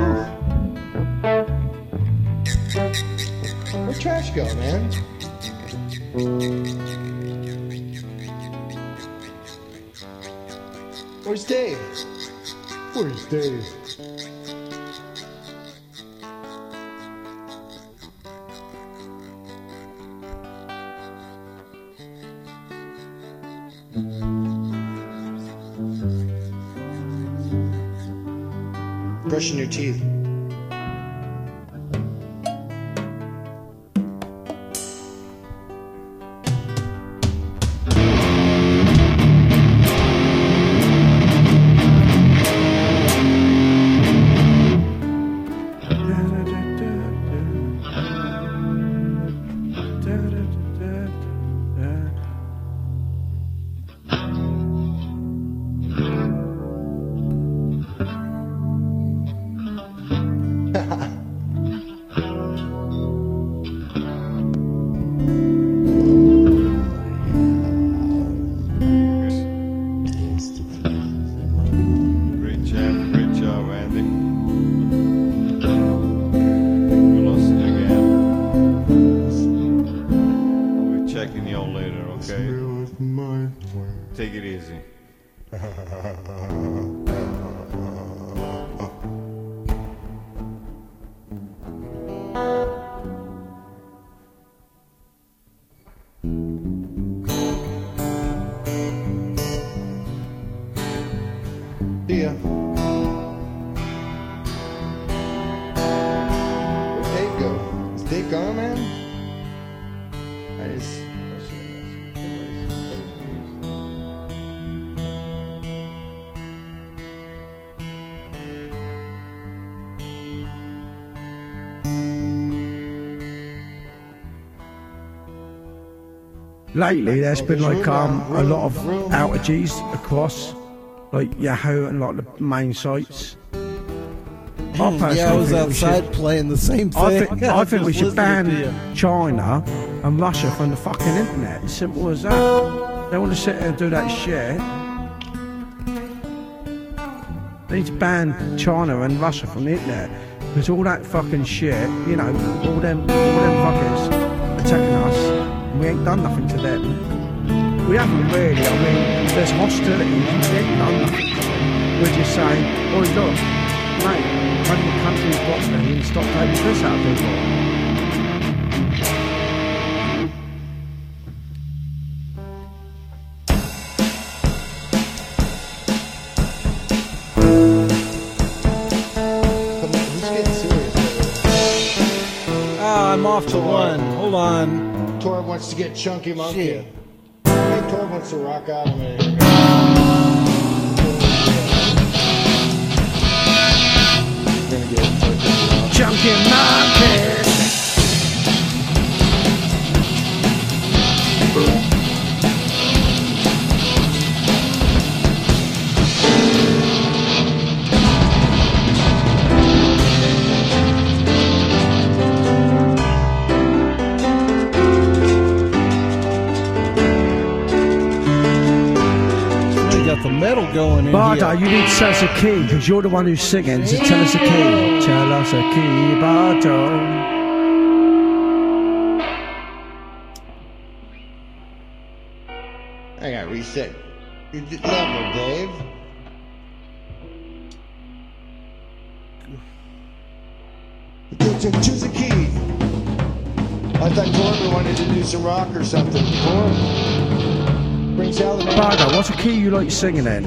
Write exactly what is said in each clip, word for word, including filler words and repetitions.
Where'd trash go, man? Where's Dave? Where's Dave? Brushing your teeth. Take it easy. See ya. Where'd Dave go? Is Dave gone, man? I just... Lately, there's been like um a lot of outages across like Yahoo and like the main sites. I Yeah, I was think we outside should- playing the same thing. I think, I think we Just should listening to you. ban China and Russia from the fucking internet. As simple as that. They want to sit there and do that shit. They need to ban China and Russia from the internet because all that fucking shit, you know, all them, all them fuckers attacking us, and we ain't done nothing to them. We haven't really. I mean, there's hostility. We ain't done nothing. We're just saying, oh look, mate, run your country properly and stop taking piss out of people. Ah, I'm off to one. Hold on. Torb wants to get chunky monkey. Shit. Hey, Torb wants to rock out a minute. Chunky monkey. You got the metal going in Bardo, here. you need to tell us a key because you're the one who's singing. So tell us a key. Tell us a key, Bardo. I got reset. You did level, Dave. Choose- Choose a key. I thought Torb wanted to do some rock or something. Torb, bring salad. Bardo, what's a key you like singing in?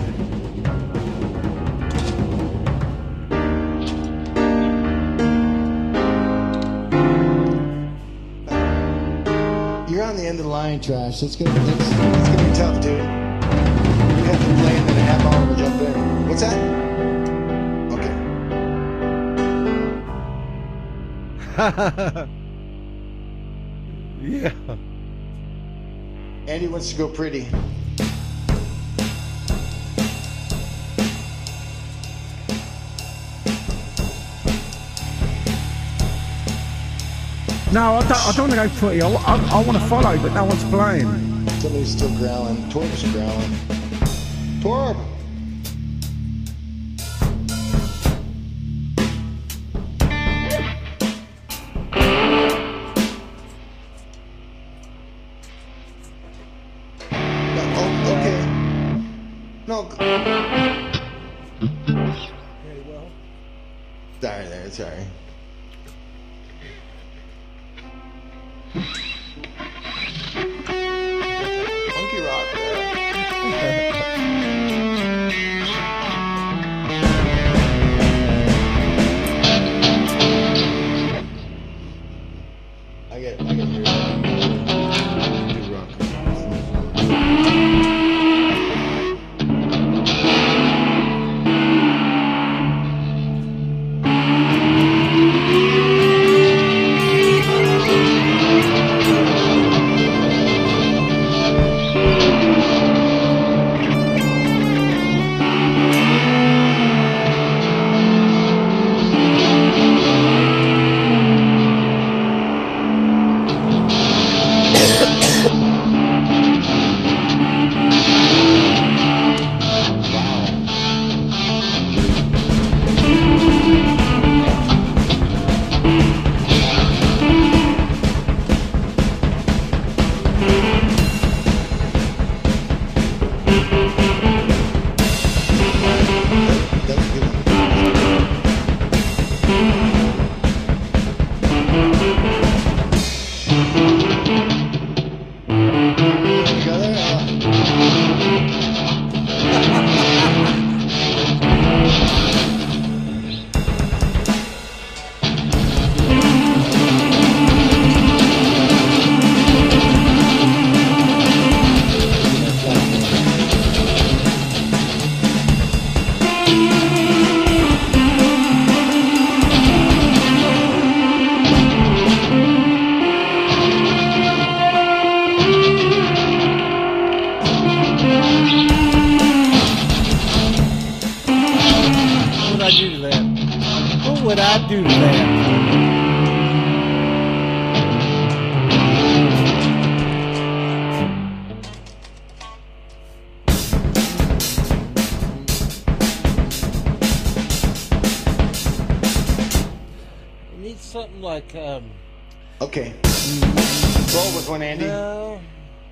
You're on the end of the line, Trash. It's gonna, it's, it's gonna be tough, dude. You have to play and then a half hour will jump in. What's that? Okay. Yeah. Andy wants to go pretty. No, I don't, I don't want to go pretty. I, I, I want to follow, but no one's playing. Somebody's still growling. Torb's growling. Torb! drunk. Very well. Sorry there, sorry. Funky rock there. I get, I get your funky rock. What would I do to that? It needs something like, um... Okay. Roll with one, Andy. No.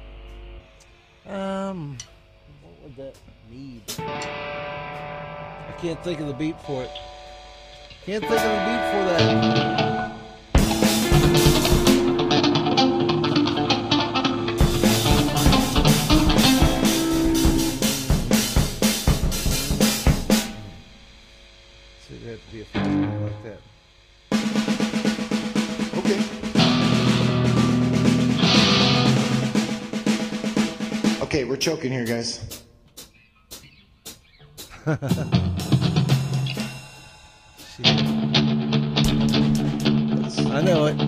Um... What would that need? I can't think of the beat for it. Can't think of the beat for that. So it'd have to be a fast beat like that. Okay. Okay, we're choking here, guys. I know it.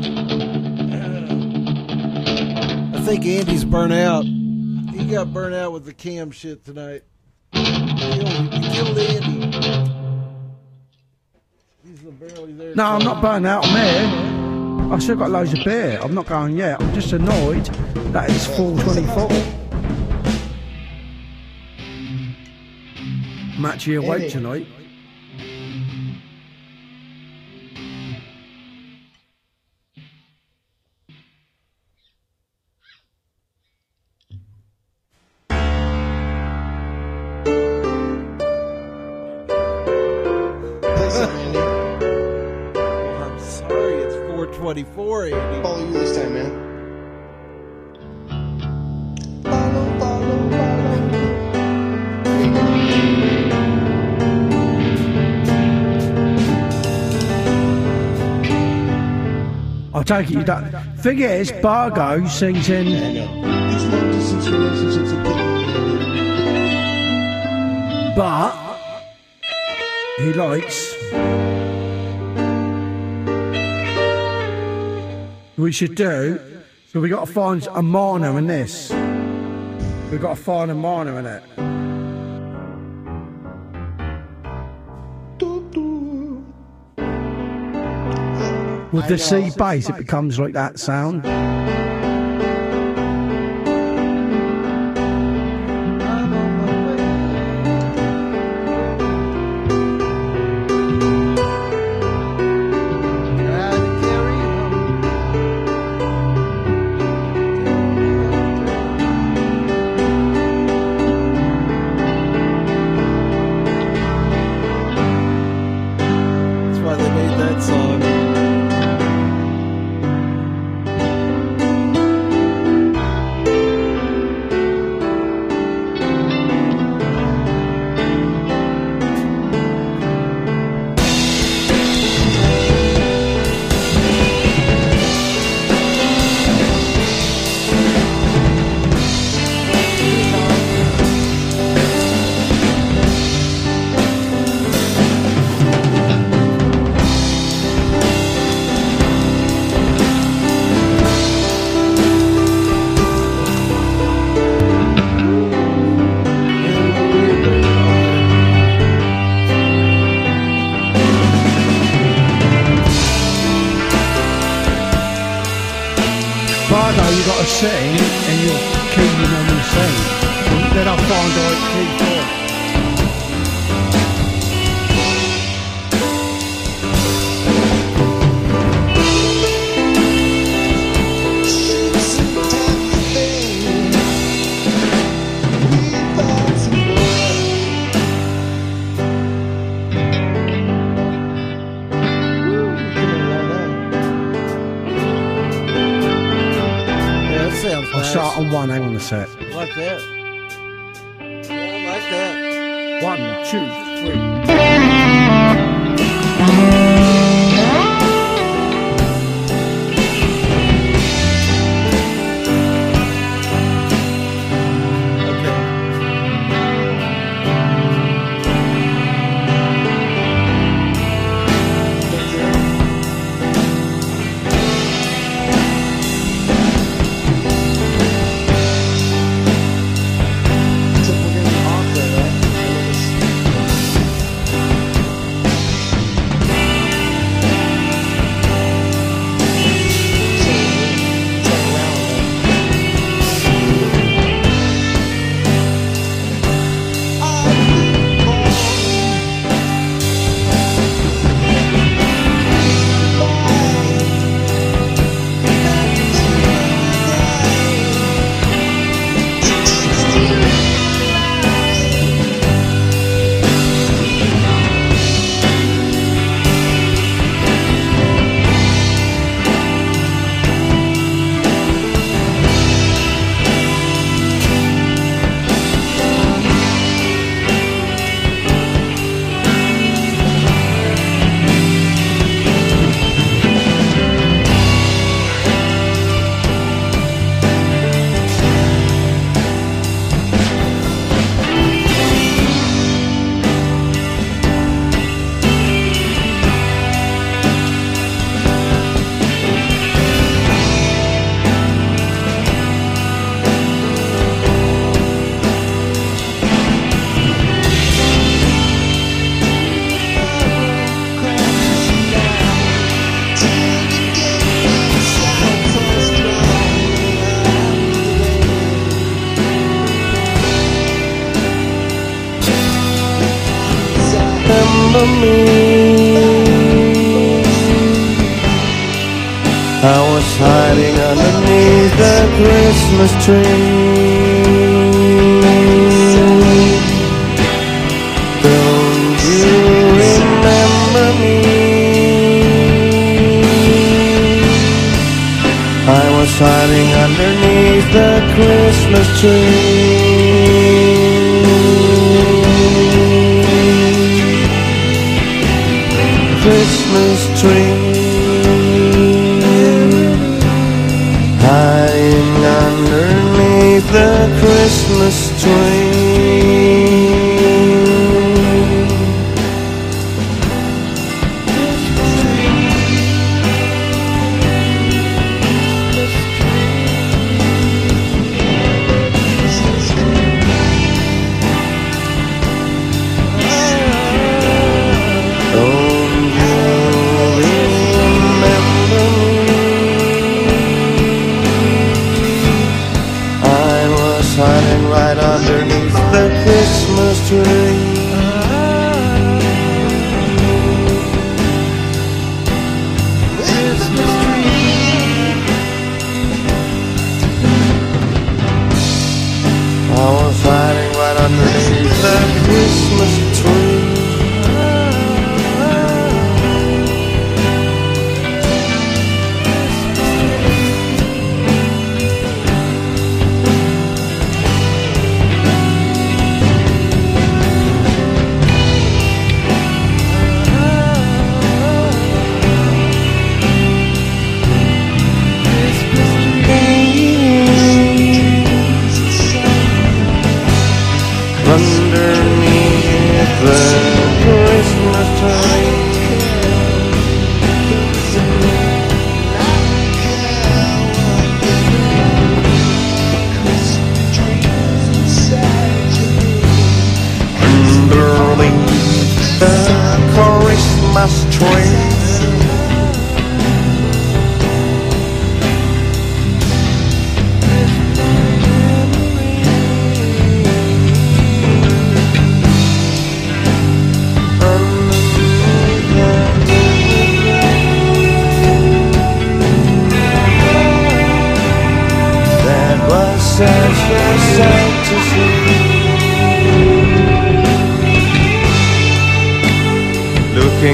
I think Andy's burnt out. He got burnt out with the cam shit tonight. He killed, he killed Andy. He's barely there. No, I'm not burnt out. I'm here. I've still got loads of beer. I'm not going yet. I'm just annoyed that it's four twenty-four. I'm actually awake tonight. I'm sorry, it's four twenty-four, Andy. Follow you this time, man. Follow, follow, follow. I'll take it you don't. Thing is, Bargo sings in. I know. These long distance relationships are killing me. But he likes. We should do. So we got to find a minor in this. We got to find a minor in it. With the C bass, it becomes like that sound. you got to sing in your key you normally sing. Then I'll find the right key for it. I'll start on one, hang on a sec. Like that. Yeah, like that. One, two, three. Remember me, I was hiding underneath the Christmas tree. Don't you remember me? I was hiding underneath the Christmas tree. Christmas tree, hiding underneath the Christmas tree. Hiding right underneath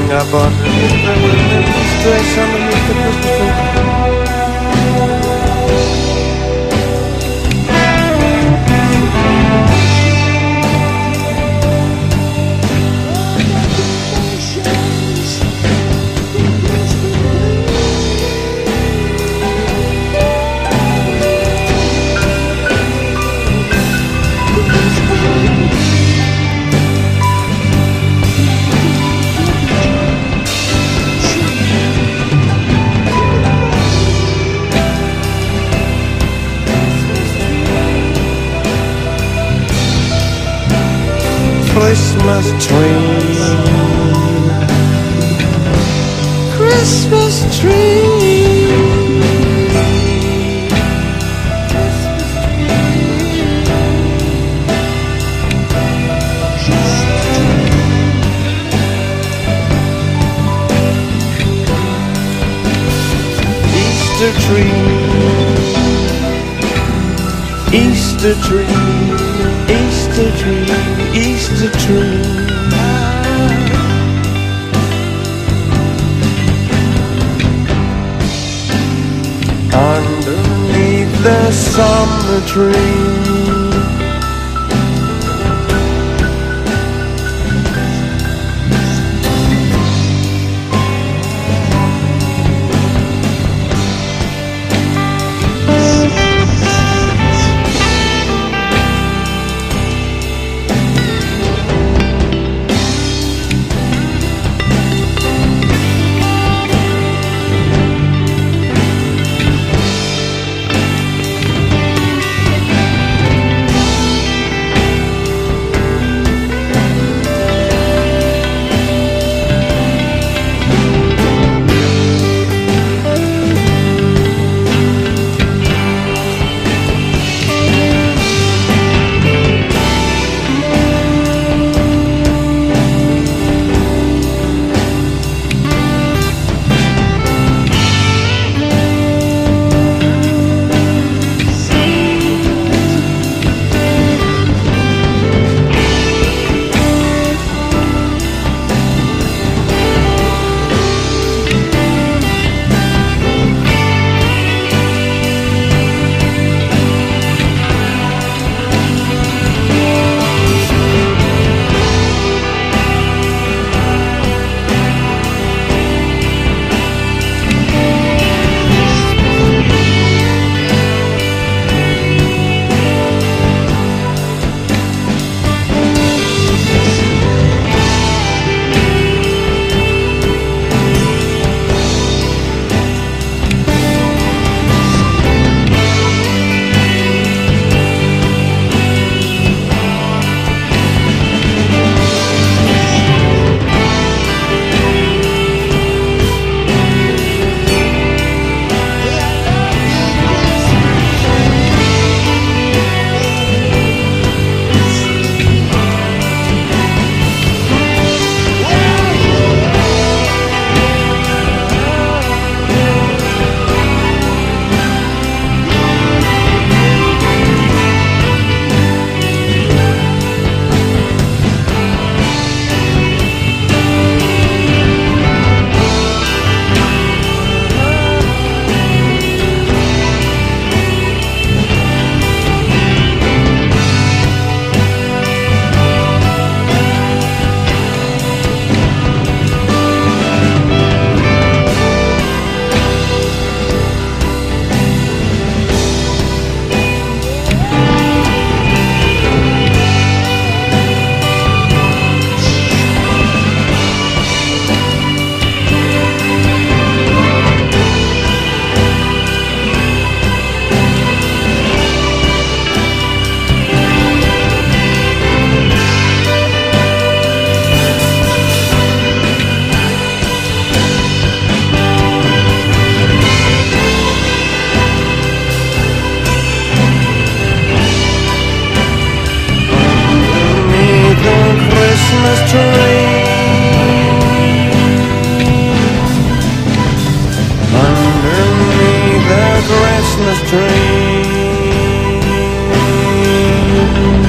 Hang up underneath the women's dress underneath the Christmas tree. Christmas tree, Christmas tree, Easter tree, Easter tree, Easter tree, Easter tree. Underneath the summer tree.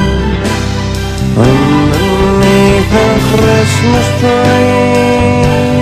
Christmas tree.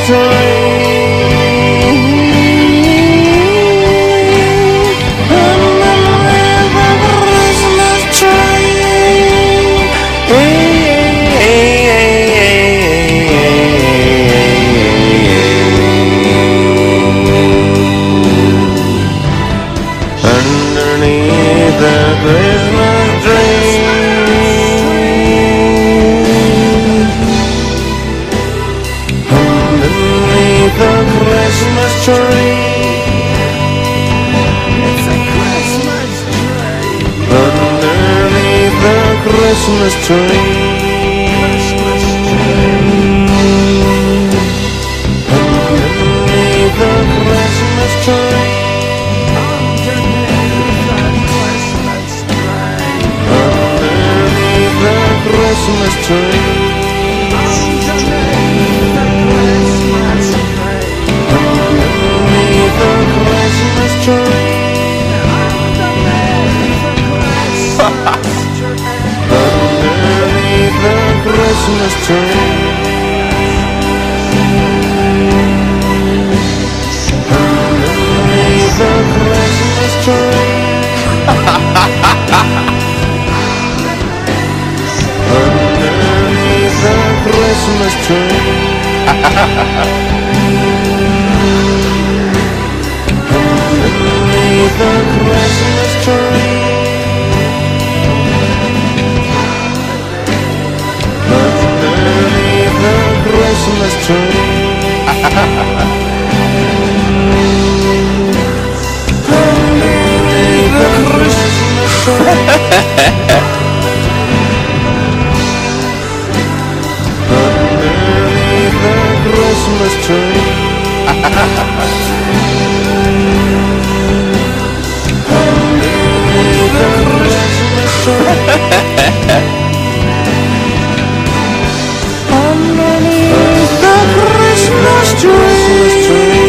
Underneath the Christmas tree, underneath the Christmas tree, It's a Christmas tree. underneath the Christmas tree, Christmas tree. underneath the Christmas tree, Underneath the Christmas tree. underneath the Christmas tree, underneath the Christmas tree, underneath the Christmas tree, underneath the Christmas tree, underneath the Christmas tree, underneath the Christmas tree, underneath the Christmas tree, underneath the Christmas tree, underneath the Christmas tree, underneath the Christmas tree,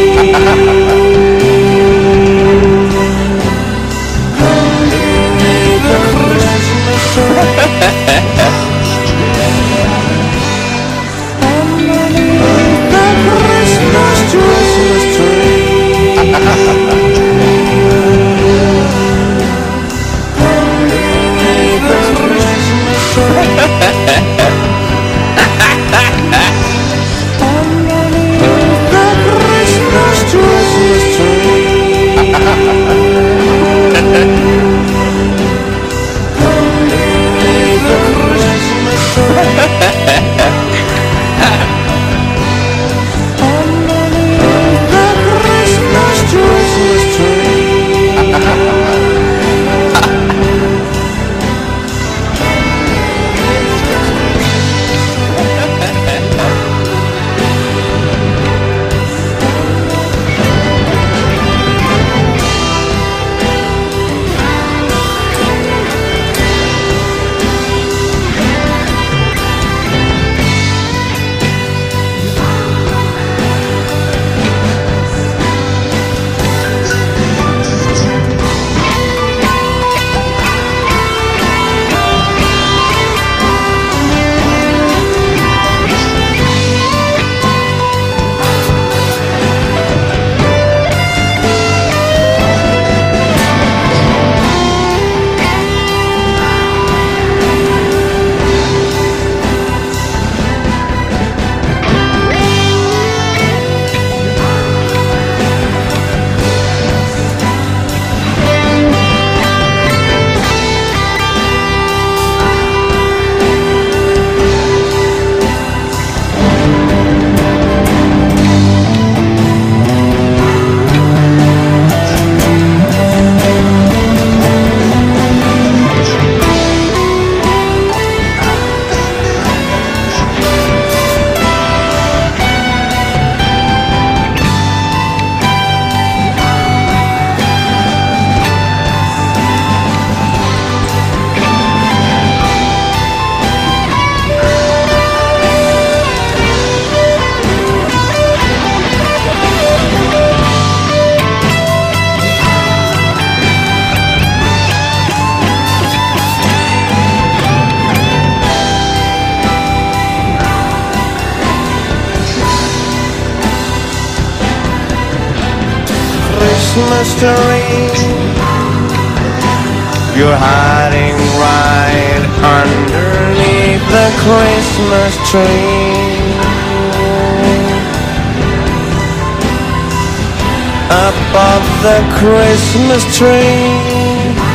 underneath the Christmas tree, underneath the Christmas tree. Christmas tree. You're hiding right underneath the Christmas tree. Above the Christmas tree.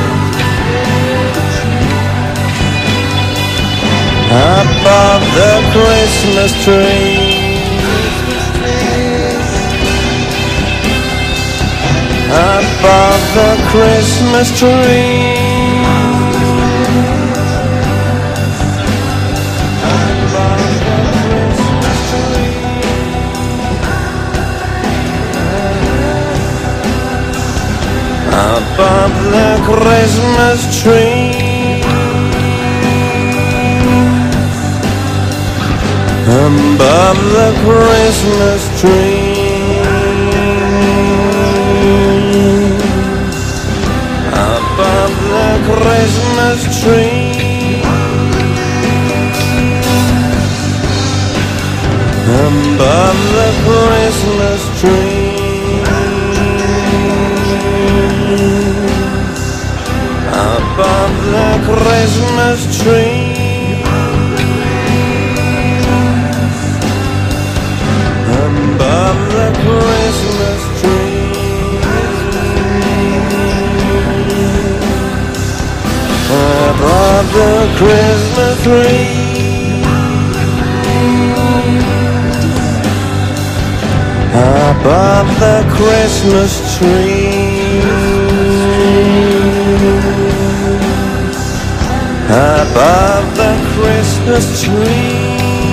Above the Christmas tree. Above the Christmas tree. Above the Christmas tree. Above the Christmas tree. Above the Christmas tree. Above the Christmas tree. Above the Christmas tree. Above the Christmas tree. Above the Christmas tree. Above the Christmas tree. Above the Christmas tree.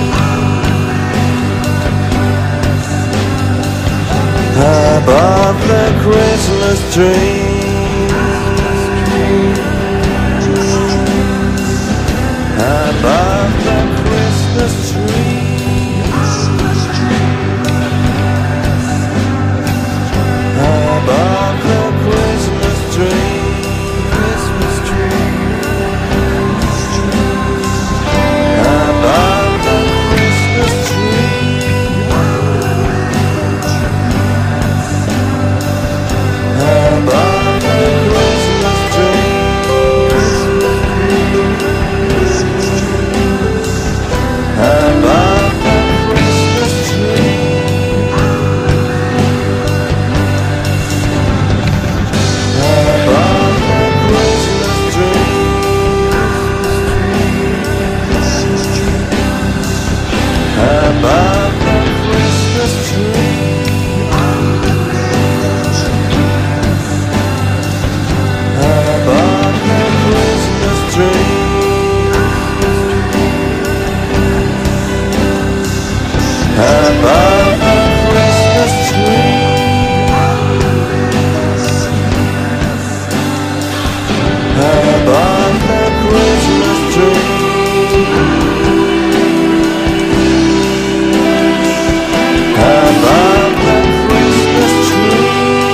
Above the Christmas tree. Above the Christmas tree. Above the Christmas tree. Christmas tree. Above the Christmas tree. Above the Christmas tree. Above the Christmas tree. Above the Christmas tree. Above the Christmas tree. Above the Christmas tree. Above the Christmas tree. Above the Christmas tree. Above the Christmas tree.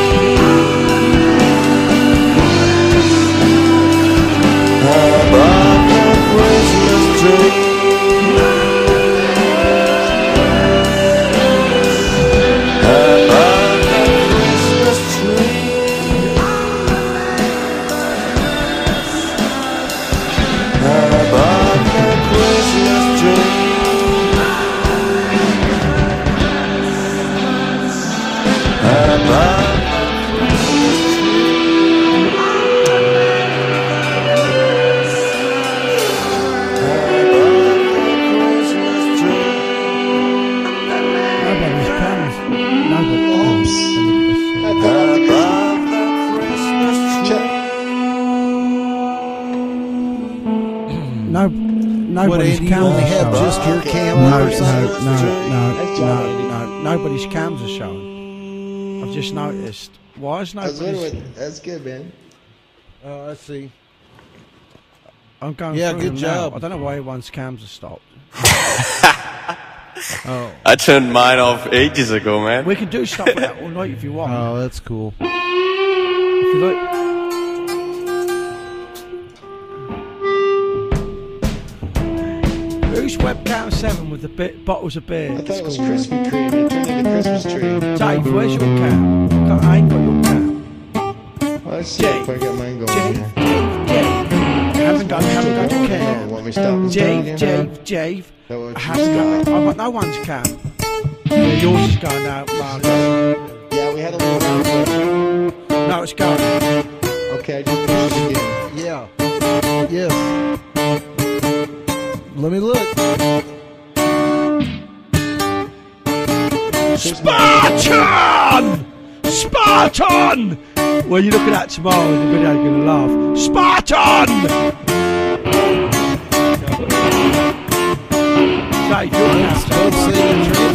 Above the Christmas tree. Above the Christmas tree. Above the Christmas tree. Above Nobody's comes. Nobody. Oops. I thought- Above the Christmas tree. No, What, nobody's Andy, you cams only are have showing. just your Okay. cam No, on no, or no, something? no, That's no, John, Andy. no. Nobody's cams are showing. I've just noticed. Why is I was wondering nobody's? what, that's good, man. Oh, I see. I'm going Yeah, through good them job. now. I don't know why everyone's cams are stopped. Oh, I turned mine off ages ago, man. We can do stuff like that all night if you want. oh, that's cool. If you like. Who's webcam seven with the bit, bottles of beer? I thought it was Krispy Kreme. It turned into Christmas tree. Dave, where's your cam? I ain't got your cam. Let's see if I get mine going Jave, here. Jave, haven't got, haven't got your Oh, cam. want me to stop this Jave, again? Jave, Jave. That what I you haven't got, I've got no one's cam. Yeah, yours is going out, Margaret. Yeah, we had a little conflict. No, it's going. Okay, I just pushed it again. Yeah. Yes. Let me look. Spartan! Spartan! Well, you look at that tomorrow in the video, you're going to laugh. Spartan! Say, you're Let's go see the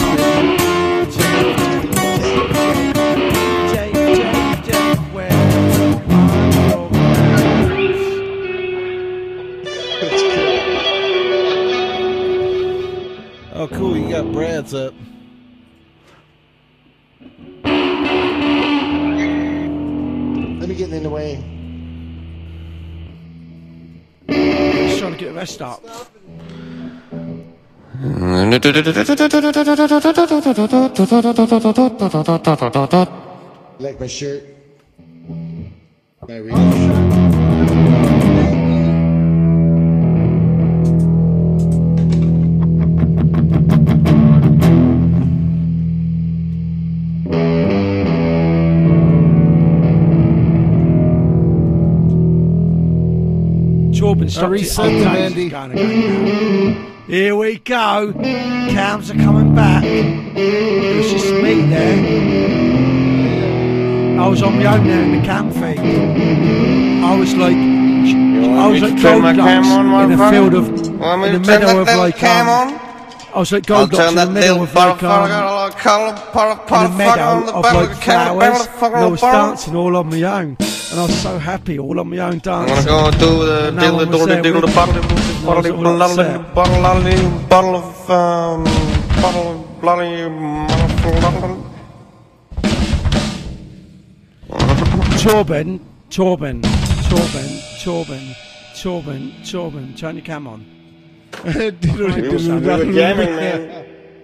Jay, Jay, Jay, where are your friends? Oh, cool. You got Brad's up. Let me get in the way. Just trying to get the rest up. Like my shirt. My reading shirt. Corbin stopped I reset it. them, Oh, Andy. going again. Here we go. Cams are coming back. It was just me there. I was on my own there in the cam feed. I was like, I was like Goldilocks in a field of, in the middle of like, um, I was like Goldilocks in the middle of like, um, in a meadow of like flowers, and I was dancing all on my own, and I was so happy all on my own dancing. I'm gonna go do the No diddle one was diddle there diddle with bottle me. bottle No one was bottle upset. bottle bottle of um bottle bloody Torben, Torben, Torben, Torben, Torben, Torben, turn your cam on. We were jamming, man.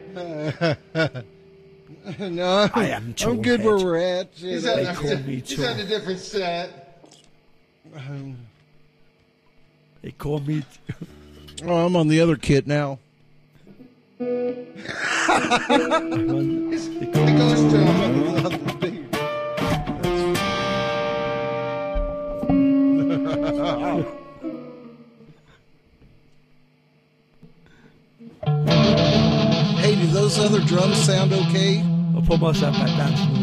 No, I am I'm good where Torhead. we're at. He's Shit. on, They call me he's on a Tor. different set. They call me. Oh, I'm on the other kit now. They It call me goes to Hey, do those other drums sound okay? I'll put myself back down to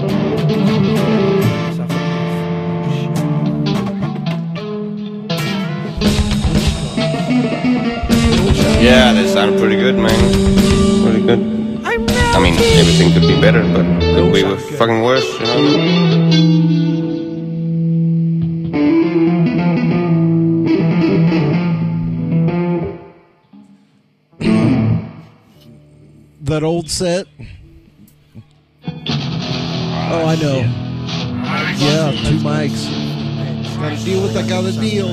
Yeah, they sound pretty good, man. Pretty good. I mean, everything could be better, but could be fucking worse, you know. That old set? Oh, I know. Yeah, two mics. Gotta deal with that kind of deal.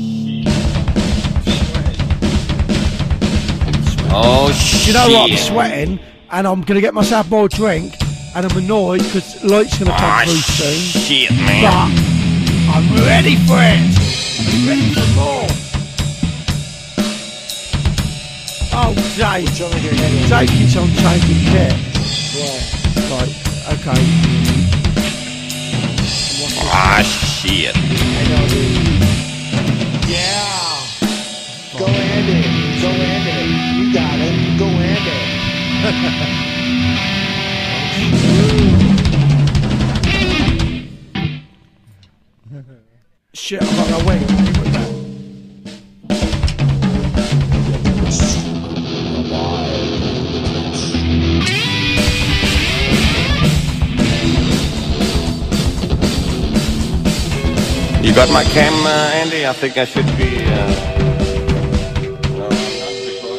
Oh shit! You know what? I'm sweating, and I'm gonna get myself more drink, and I'm annoyed because light's gonna come Oh through soon. shit, But man! I'm ready for it. I'm ready for more. Oh, Jake. Show me your head. Jake keeps on changing kit. Yeah. Right, okay. Ah shit! I know, dude. Yeah. Go Andy. Go Andy. You got it. Go Andy. Shit, I'm not gonna wait. With that. You got my cam, uh, Andy? I think I should be. Uh... No, I'm not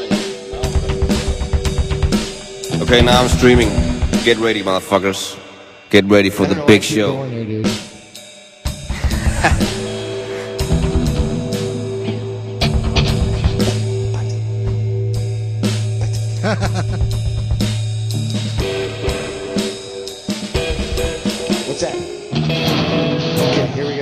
recording. No. Okay, now I'm streaming. Get ready, motherfuckers. Get ready for I don't the know big what you're show. doing there, dude. What's that? Okay, here we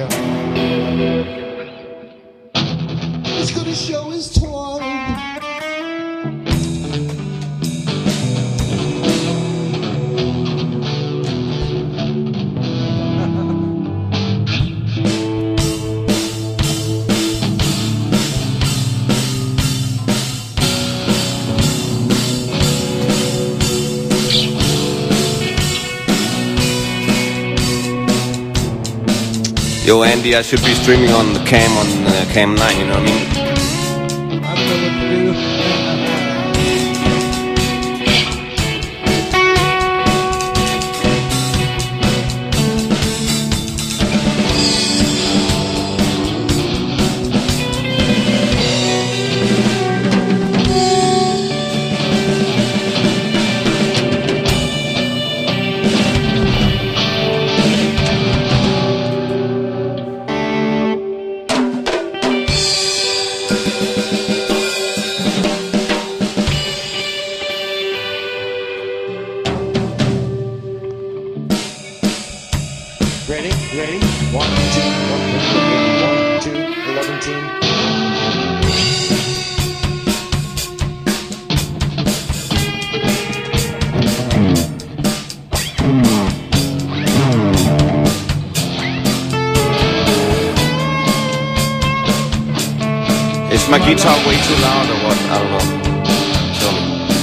Yo, Andy, I should be streaming on the cam on uh, Cam nine, you know what I mean? I don't know what to do. Ready? Ready? One, two, one, one, two, eleven, team. Is my guitar way too loud or what? I don't know. Tell me.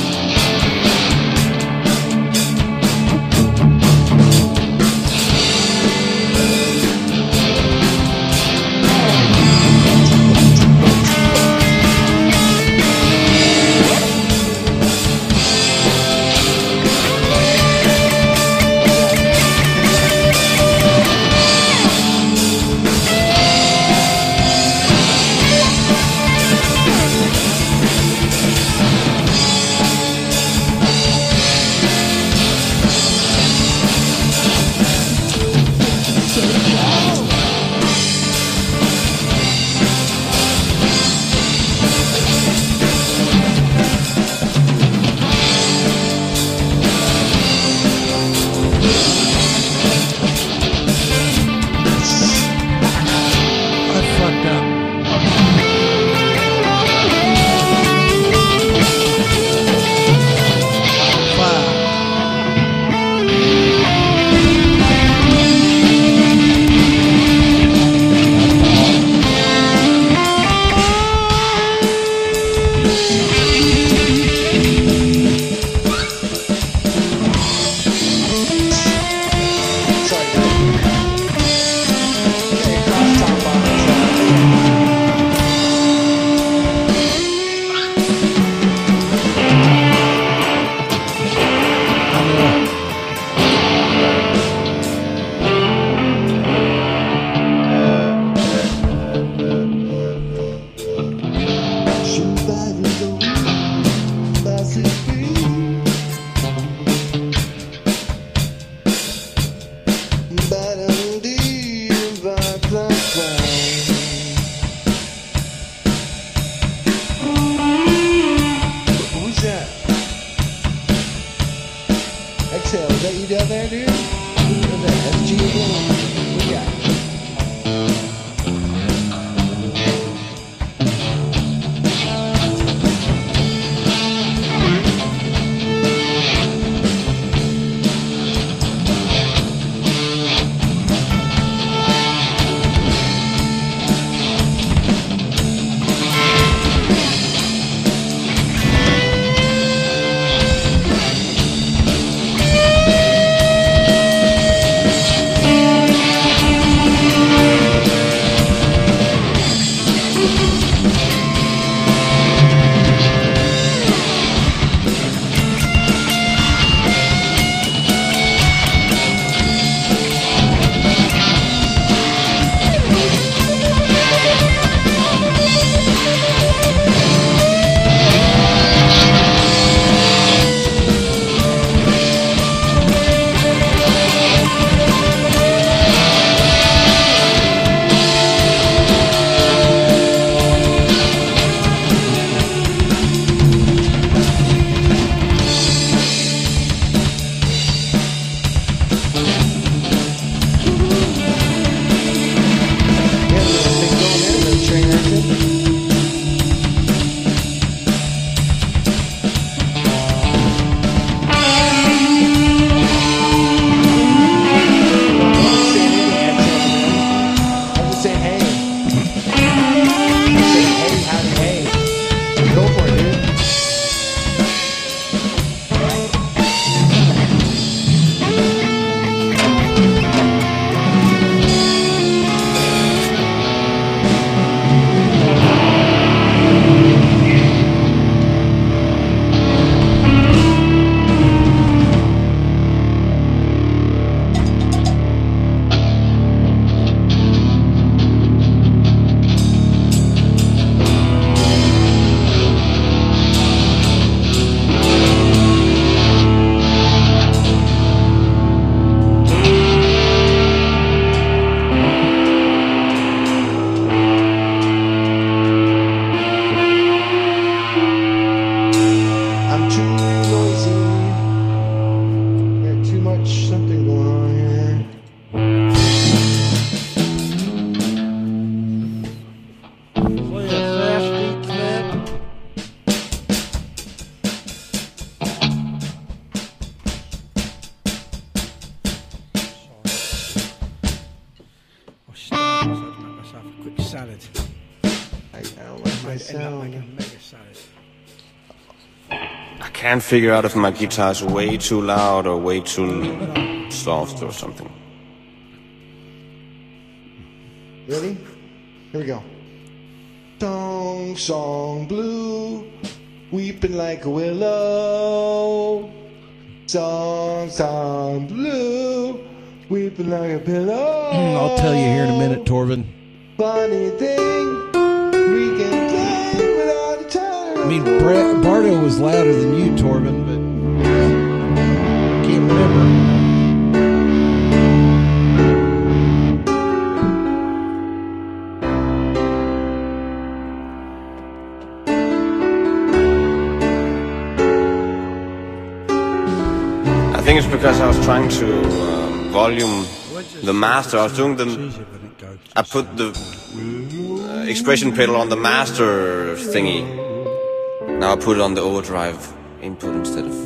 Exhale, is that you down there, dude? Look at that, that's G again. What you got? I'm too noisy. Got too much something going on here. Play a fast beat clap. I started, so I'd make myself a quick salad. I, I don't like my Made, end up making a sound. mega salad. I can't figure out if my guitar's way too loud or way too soft or something. Ready? Here we go. Song, song, blue, weeping like a willow. Song, song, blue, weeping like a pillow. I'll tell you here in a minute, Torvin. Funny thing, we can play without a time. I mean, Brad, Bardo was louder than you, Torvin, but I can't remember. I think it's because I was trying to um, volume the master. I was doing the. I put the uh, expression pedal on the master thingy. Now I put it on the overdrive input instead of.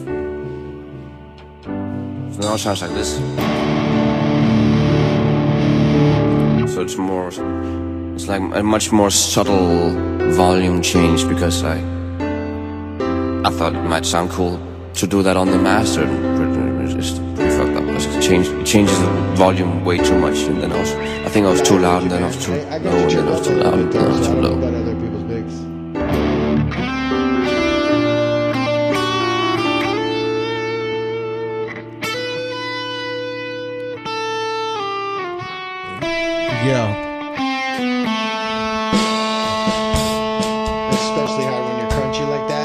So now it sounds like this. So it's more. It's like a much more subtle volume change because I. I thought it might sound cool to do that on the master. It's pretty fucked up because it, change, it changes the volume way too much, and then I was, I think I was too loud, and then I was too low, and then I was too loud, and then I was too low. About other people's mix. Yeah. Especially hard when you're crunchy like that.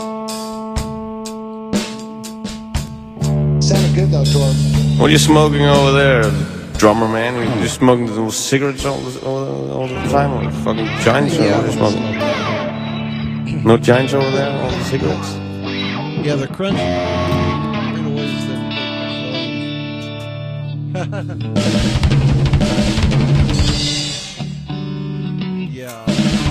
Sounded good though, Tor. What are you smoking over there, drummer man? You just smoking those cigarettes all the, all the, all the time, or fucking joints? Or what are you smoking? No joints over there, all the cigarettes? Yeah, they're crunchy. In a ways that yeah.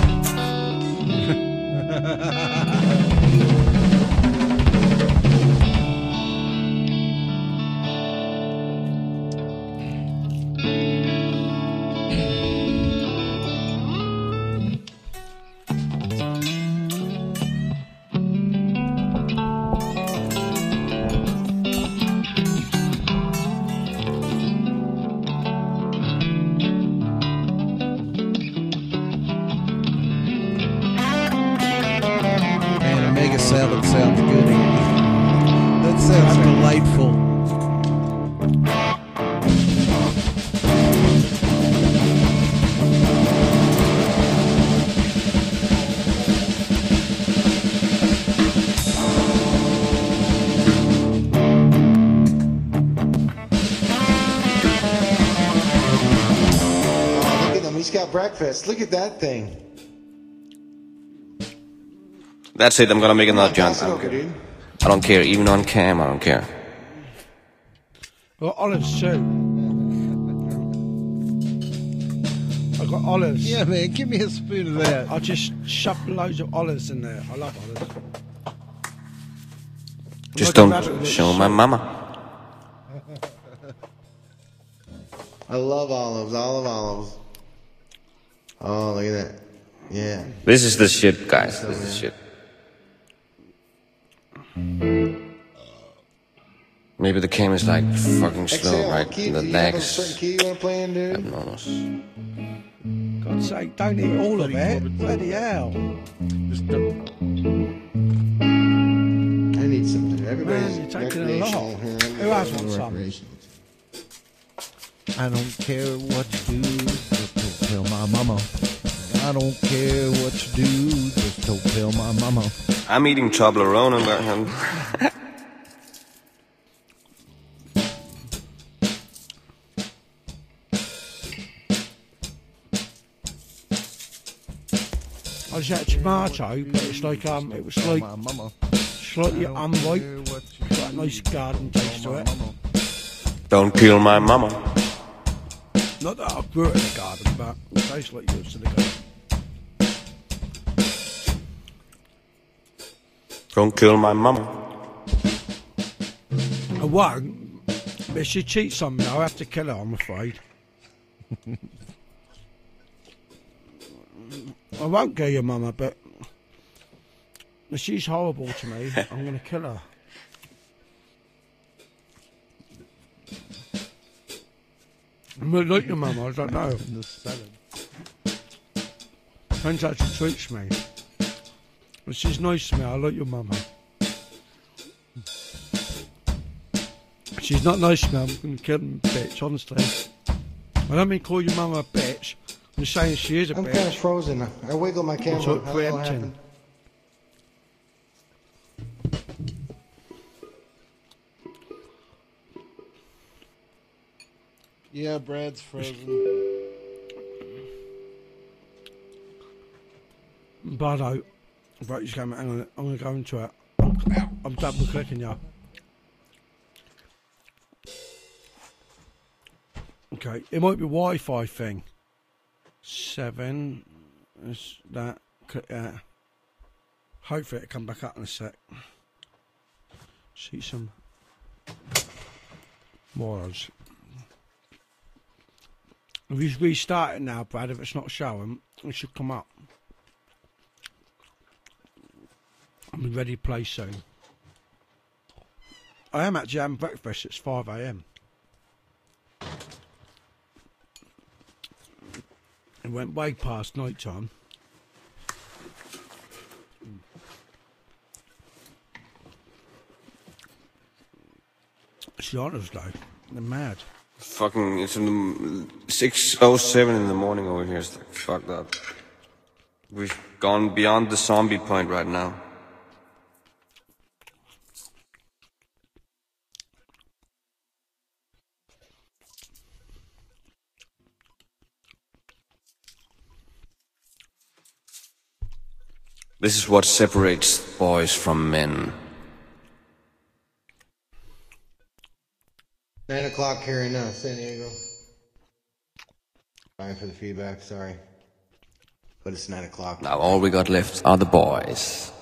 Man, a mega salad sounds good. That sounds delightful. Oh, look at him. He's got breakfast. Look at that thing. That's it, I'm gonna make another joint. Pass it over, dude. I don't care, even on cam, I don't care. Got olives too. I got olives. Yeah, man, give me a spoon of that. I just shoved loads of olives in there. I love olives. Just Like a rabbit don't with show salt. my mama. I love olives. Olive olives. Oh, look at that. Yeah. This is the shit, guys, this is shit. Maybe the cam is like fucking slow, Exhale. right? Key, The do you have a lag certain is key you want to play in, dude? abnormal. God's sake, don't eat all of it. Bloody hell. Just don't. I need something. Everybody's Man, you're taking a lot. recreational here. Who else wants some? Recreational. I don't care what you do, just don't tell my mama. I don't care what you do, just don't tell my mama. I'm eating Toblerone and I just had tomato, but it's like um, it was like My mama. Slightly unripe. Got a nice garden taste to it. Don't kill my mama. Not that I grew it in the garden, but it tastes like yours to the garden. Don't kill my mama. I won't, but if she cheats on me, I'll have to kill her, I'm afraid. I won't kill your mama, but if she's horrible to me, I'm going to kill her. I might like your mama, I don't know. Depends how she treats me. If she's nice to me, I like your mama. If she's not nice to me, I'm going to kill them, bitch, honestly. I don't mean call your mama a bitch. I'm just saying she is a I'm bitch. kind of frozen. I wiggle my camera. So How the hell preempting. happened? Yeah, Brad's frozen. Bardo, right, just hang on, I'm going to go into it. I'm double clicking you. Okay, it might be Wi-Fi thing. Seven, is that, click that. Hopefully it'll come back up in a sec. See some morals. If you restart it now, Brad, if it's not showing, it should come up. I'll be ready to play soon. I am actually having breakfast, it's five A M. It went way past night time. It's the honours day. They're mad. Fucking, it's in the six oh seven in the morning over here. It's like, fuck that. We've gone beyond the zombie point right now. This is what separates boys from men. Nine o'clock here in uh, San Diego. Sorry for the feedback, sorry. But it's nine o'clock. Now all we got left are the boys.